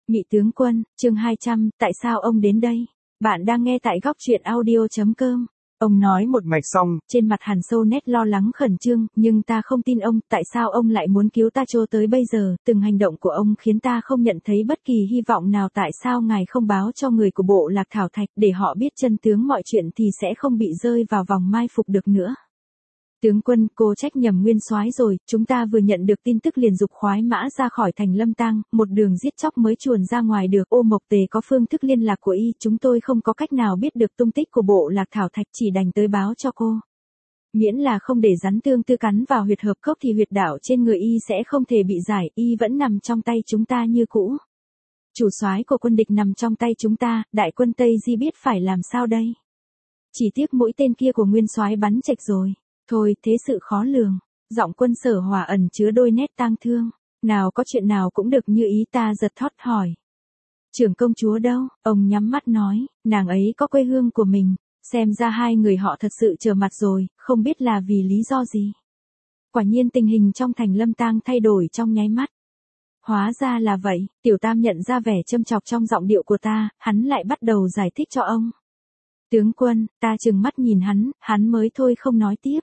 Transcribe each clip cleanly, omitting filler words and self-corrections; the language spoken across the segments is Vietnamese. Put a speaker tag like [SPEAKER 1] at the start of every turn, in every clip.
[SPEAKER 1] Nhị tướng quân, chương 200, tại sao ông đến đây? Bạn đang nghe tại góc truyện audio.com. Ông nói một mạch xong, trên mặt Hàn Sâu nét lo lắng khẩn trương, nhưng ta không tin ông, tại sao ông lại muốn cứu ta cho tới bây giờ, từng hành động của ông khiến ta không nhận thấy bất kỳ hy vọng nào, tại sao ngài không báo cho người của bộ Lạc Thảo Thạch để họ biết chân tướng mọi chuyện thì sẽ không bị rơi vào vòng mai phục được nữa. Tướng quân, cô trách nhầm nguyên soái rồi, chúng ta vừa nhận được tin tức liền dục khoái mã ra khỏi thành Lâm Tang, một đường giết chóc mới chuồn ra ngoài được. Ô Mộc Tề có phương thức liên lạc của y, chúng tôi không có cách nào biết được tung tích của bộ Lạc Thảo Thạch, chỉ đành tới báo cho cô. Miễn là không để rắn tương tư cắn vào huyệt hợp cốc thì huyệt đạo trên người y sẽ không thể bị giải, y vẫn nằm trong tay chúng ta như cũ. Chủ soái của quân địch nằm trong tay chúng ta, đại quân Tây Di biết phải làm sao đây? Chỉ tiếc mũi tên kia của nguyên soái bắn chệch rồi. Thôi, thế sự khó lường. Giọng Quân Sở Hòa ẩn chứa đôi nét tang thương. Nào có chuyện nào cũng được như ý, ta giật thót hỏi. Trưởng công chúa đâu? Ông nhắm mắt nói, nàng ấy có quê hương của mình. Xem ra hai người họ thật sự trở mặt rồi, không biết là vì lý do gì. Quả nhiên tình hình trong thành Lâm Tang thay đổi trong nháy mắt. Hóa ra là vậy, Tiểu Tam nhận ra vẻ châm chọc trong giọng điệu của ta, hắn lại bắt đầu giải thích cho ông. Tướng quân, ta trừng mắt nhìn hắn mới thôi không nói tiếp.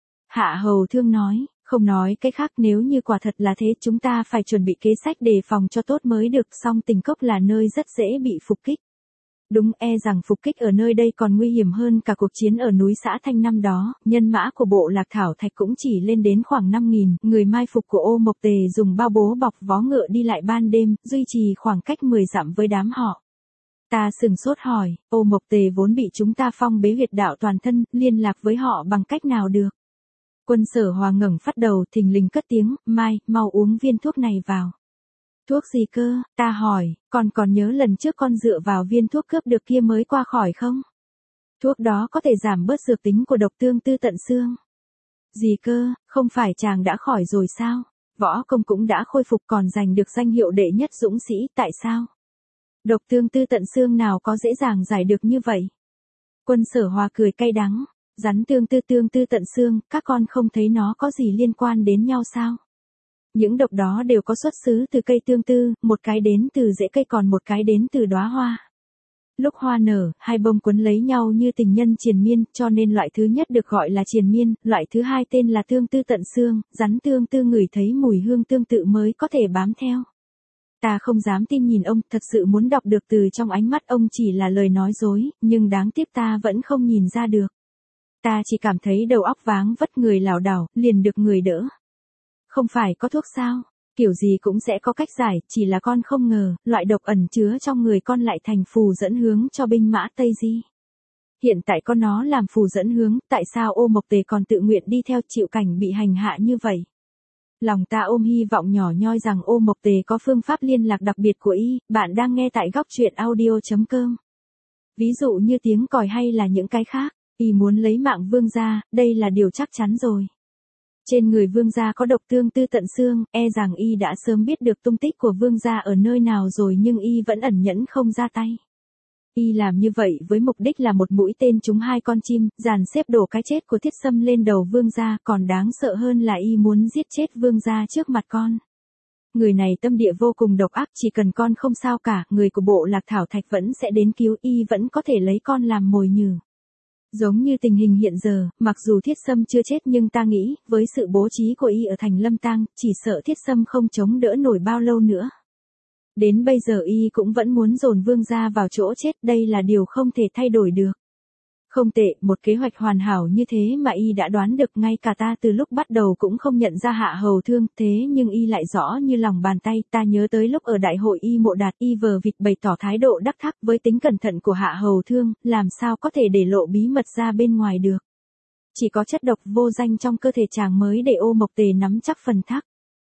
[SPEAKER 1] Hạ Hầu Thương nói, không nói cái khác, nếu như quả thật là thế chúng ta phải chuẩn bị kế sách đề phòng cho tốt mới được, song Tình Cốc là nơi rất dễ bị phục kích. Đúng, e rằng phục kích ở nơi đây còn nguy hiểm hơn cả cuộc chiến ở núi Xã Thanh năm đó, nhân mã của bộ Lạc Thảo Thạch cũng chỉ lên đến khoảng 5.000, người mai phục của Ô Mộc Tề dùng bao bố bọc vó ngựa đi lại ban đêm, duy trì khoảng cách 10 dặm với đám họ. Ta sừng sốt hỏi, Ô Mộc Tề vốn bị chúng ta phong bế huyệt đạo toàn thân, liên lạc với họ bằng cách nào được? Quân Sở Hòa ngẩng phát đầu, thình lình cất tiếng, Mai, mau uống viên thuốc này vào. Thuốc gì cơ? Ta hỏi, còn nhớ lần trước con dựa vào viên thuốc cướp được kia mới qua khỏi không? Thuốc đó có thể giảm bớt dược tính của độc tương tư tận xương. Gì cơ, không phải chàng đã khỏi rồi sao? Võ công cũng đã khôi phục còn giành được danh hiệu đệ nhất dũng sĩ, tại sao? Độc tương tư tận xương nào có dễ dàng giải được như vậy? Quân Sở Hòa cười cay đắng. Rắn tương tư tận xương, các con không thấy nó có gì liên quan đến nhau sao? Những độc đó đều có xuất xứ từ cây tương tư, một cái đến từ rễ cây còn một cái đến từ đóa hoa. Lúc hoa nở, hai bông quấn lấy nhau như tình nhân triền miên, cho nên loại thứ nhất được gọi là triền miên, loại thứ hai tên là tương tư tận xương, rắn tương tư ngửi thấy mùi hương tương tự mới có thể bám theo. Ta không dám tin nhìn ông, thật sự muốn đọc được từ trong ánh mắt ông chỉ là lời nói dối, nhưng đáng tiếc ta vẫn không nhìn ra được. Ta chỉ cảm thấy đầu óc váng vất, người lảo đảo, liền được người đỡ. Không phải có thuốc sao? Kiểu gì cũng sẽ có cách giải, chỉ là con không ngờ, loại độc ẩn chứa trong người con lại thành phù dẫn hướng cho binh mã Tây Di. Hiện tại con nó làm phù dẫn hướng, tại sao Ô Mộc Tề còn tự nguyện đi theo, chịu cảnh bị hành hạ như vậy? Lòng ta ôm hy vọng nhỏ nhoi rằng Ô Mộc Tề có phương pháp liên lạc đặc biệt của y. Bạn đang nghe tại góc truyện audio.com. Ví dụ như tiếng còi hay là những cái khác. Y muốn lấy mạng vương gia, đây là điều chắc chắn rồi. Trên người vương gia có độc tương tư tận xương, e rằng y đã sớm biết được tung tích của vương gia ở nơi nào rồi, nhưng y vẫn ẩn nhẫn không ra tay. Y làm như vậy với mục đích là một mũi tên trúng hai con chim, dàn xếp đổ cái chết của Thiết Sâm lên đầu vương gia, còn đáng sợ hơn là y muốn giết chết vương gia trước mặt con. Người này tâm địa vô cùng độc ác, chỉ cần con không sao cả, người của bộ Lạc Thảo Thạch vẫn sẽ đến cứu, y vẫn có thể lấy con làm mồi nhử. Giống như tình hình hiện giờ, mặc dù Thiết Sâm chưa chết nhưng ta nghĩ, với sự bố trí của y ở thành Lâm Tang, chỉ sợ Thiết Sâm không chống đỡ nổi bao lâu nữa. Đến bây giờ y cũng vẫn muốn dồn vương gia vào chỗ chết, đây là điều không thể thay đổi được. Không tệ, một kế hoạch hoàn hảo như thế mà y đã đoán được, ngay cả ta từ lúc bắt đầu cũng không nhận ra Hạ Hầu Thương, thế nhưng y lại rõ như lòng bàn tay. Ta nhớ tới lúc ở đại hội Y Mộ Đạt, y vờ vịt bày tỏ thái độ đắc thắc, với tính cẩn thận của Hạ Hầu Thương, làm sao có thể để lộ bí mật ra bên ngoài được. Chỉ có chất độc vô danh trong cơ thể chàng mới để Ô Mộc Tề nắm chắc phần thắng.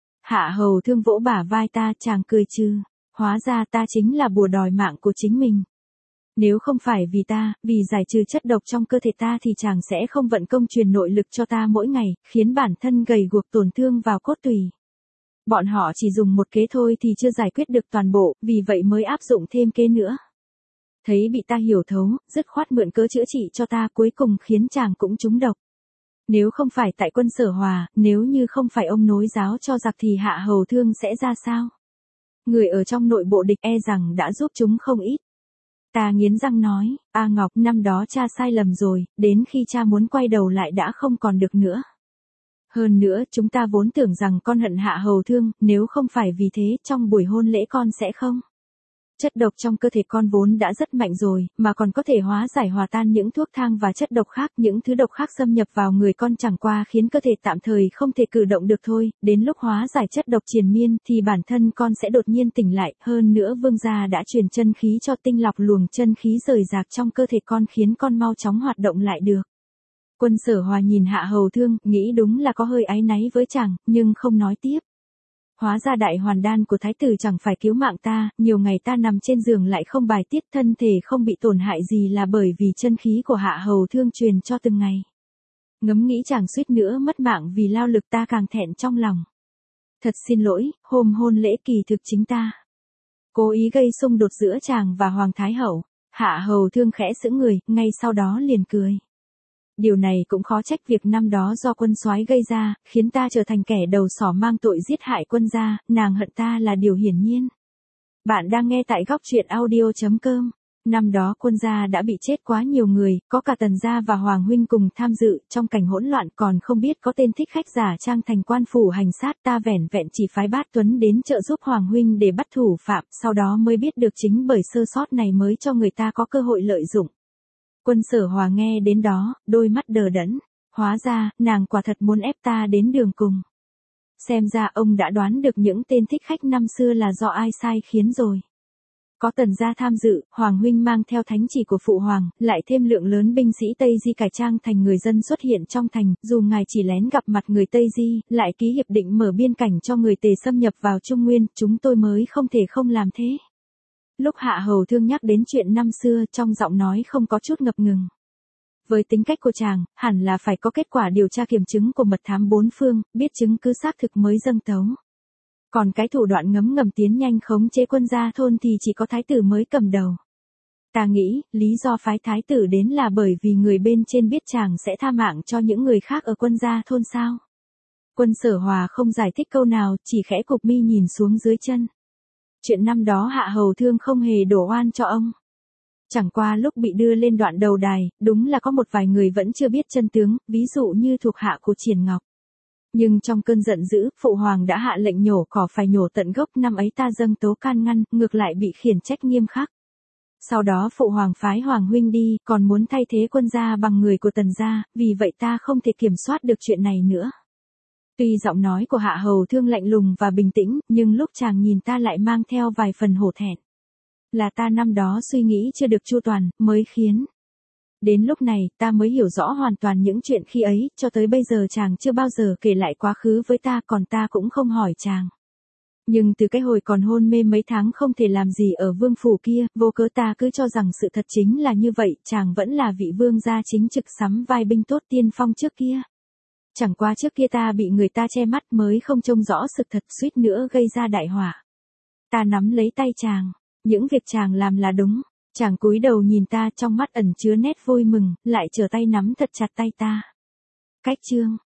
[SPEAKER 1] Hạ Hầu Thương vỗ bả vai ta, chàng cười trừ, hóa ra ta chính là bùa đòi mạng của chính mình. Nếu không phải vì ta, vì giải trừ chất độc trong cơ thể ta thì chàng sẽ không vận công truyền nội lực cho ta mỗi ngày, khiến bản thân gầy guộc tổn thương vào cốt tủy. Bọn họ chỉ dùng một kế thôi thì chưa giải quyết được toàn bộ, vì vậy mới áp dụng thêm kế nữa. Thấy bị ta hiểu thấu, dứt khoát mượn cớ chữa trị cho ta, cuối cùng khiến chàng cũng trúng độc. Nếu không phải tại Quân Sở Hòa, nếu như không phải ông nối giáo cho giặc thì Hạ Hầu Thương sẽ ra sao? Người ở trong nội bộ địch e rằng đã giúp chúng không ít. Ta nghiến răng nói, A Ngọc, năm đó cha sai lầm rồi, đến khi cha muốn quay đầu lại đã không còn được nữa. Hơn nữa, chúng ta vốn tưởng rằng con hận Hạ Hầu Thương, nếu không phải vì thế, trong buổi hôn lễ con sẽ không. Chất độc trong cơ thể con vốn đã rất mạnh rồi, mà còn có thể hóa giải hòa tan những thuốc thang và chất độc khác, những thứ độc khác xâm nhập vào người con chẳng qua khiến cơ thể tạm thời không thể cử động được thôi, đến lúc hóa giải chất độc triền miên thì bản thân con sẽ đột nhiên tỉnh lại, hơn nữa vương gia đã truyền chân khí cho tinh lọc luồng chân khí rời rạc trong cơ thể con khiến con mau chóng hoạt động lại được. Quân Sở Hòa nhìn Hạ Hầu Thương, nghĩ đúng là có hơi áy náy với chàng, nhưng không nói tiếp. Hóa ra đại hoàn đan của thái tử chẳng phải cứu mạng ta, nhiều ngày ta nằm trên giường lại không bài tiết, thân thể không bị tổn hại gì là bởi vì chân khí của Hạ Hầu Thương truyền cho từng ngày. Ngẫm nghĩ chàng suýt nữa mất mạng vì lao lực, ta càng thẹn trong lòng. Thật xin lỗi, hôm hôn lễ kỳ thực chính ta cố ý gây xung đột giữa chàng và Hoàng Thái Hậu. Hạ Hầu Thương khẽ sững người, ngay sau đó liền cười. Điều này cũng khó trách, việc năm đó do quân soái gây ra, khiến ta trở thành kẻ đầu sỏ mang tội giết hại quân gia, nàng hận ta là điều hiển nhiên. Bạn đang nghe tại góc truyện audio.com. Năm đó quân gia đã bị chết quá nhiều người, có cả Tần gia và Hoàng huynh cùng tham dự, trong cảnh hỗn loạn còn không biết có tên thích khách giả trang thành quan phủ hành sát, ta vẻn vẹn chỉ phái Bát Tuấn đến trợ giúp Hoàng huynh để bắt thủ phạm, sau đó mới biết được chính bởi sơ sót này mới cho người ta có cơ hội lợi dụng. Quân Sở Hòa nghe đến đó, đôi mắt đờ đẫn, hóa ra, nàng quả thật muốn ép ta đến đường cùng. Xem ra ông đã đoán được những tên thích khách năm xưa là do ai sai khiến rồi. Có Tần gia tham dự, Hoàng huynh mang theo thánh chỉ của Phụ Hoàng, lại thêm lượng lớn binh sĩ Tây Di cải trang thành người dân xuất hiện trong thành, dù ngài chỉ lén gặp mặt người Tây Di, lại ký hiệp định mở biên cảnh cho người Tề xâm nhập vào Trung Nguyên, chúng tôi mới không thể không làm thế. Lúc Hạ Hầu Thương nhắc đến chuyện năm xưa, trong giọng nói không có chút ngập ngừng. Với tính cách của chàng, hẳn là phải có kết quả điều tra kiểm chứng của mật thám bốn phương, biết chứng cứ xác thực mới dâng tấu. Còn cái thủ đoạn ngấm ngầm tiến nhanh khống chế quân gia thôn thì chỉ có thái tử mới cầm đầu. Ta nghĩ, lý do phái thái tử đến là bởi vì người bên trên biết chàng sẽ tha mạng cho những người khác ở quân gia thôn sao. Quân Sở Hòa không giải thích câu nào, chỉ khẽ cụp mi nhìn xuống dưới chân. Chuyện năm đó Hạ Hầu Thương không hề đổ oan cho ông. Chẳng qua lúc bị đưa lên đoạn đầu đài, đúng là có một vài người vẫn chưa biết chân tướng, ví dụ như thuộc hạ của Triển Ngọc. Nhưng trong cơn giận dữ, Phụ Hoàng đã hạ lệnh nhổ cỏ phải nhổ tận gốc, năm ấy ta dâng tố can ngăn, ngược lại bị khiển trách nghiêm khắc. Sau đó Phụ Hoàng phái Hoàng huynh đi, còn muốn thay thế quân gia bằng người của Tần gia, vì vậy ta không thể kiểm soát được chuyện này nữa. Tuy giọng nói của Hạ Hầu Thương lạnh lùng và bình tĩnh, nhưng lúc chàng nhìn ta lại mang theo vài phần hổ thẹn. Là ta năm đó suy nghĩ chưa được chu toàn, mới khiến. Đến lúc này, ta mới hiểu rõ hoàn toàn những chuyện khi ấy, cho tới bây giờ chàng chưa bao giờ kể lại quá khứ với ta, còn ta cũng không hỏi chàng. Nhưng từ cái hồi còn hôn mê mấy tháng không thể làm gì ở vương phủ kia, vô cớ ta cứ cho rằng sự thật chính là như vậy, chàng vẫn là vị vương gia chính trực sắm vai binh tốt tiên phong trước kia. Chẳng qua trước kia ta bị người ta che mắt mới không trông rõ sự thật, suýt nữa gây ra đại họa. Ta nắm lấy tay chàng, những việc chàng làm là đúng. Chàng cúi đầu nhìn ta, trong mắt ẩn chứa nét vui mừng, lại trở tay nắm thật chặt tay ta. Cách chương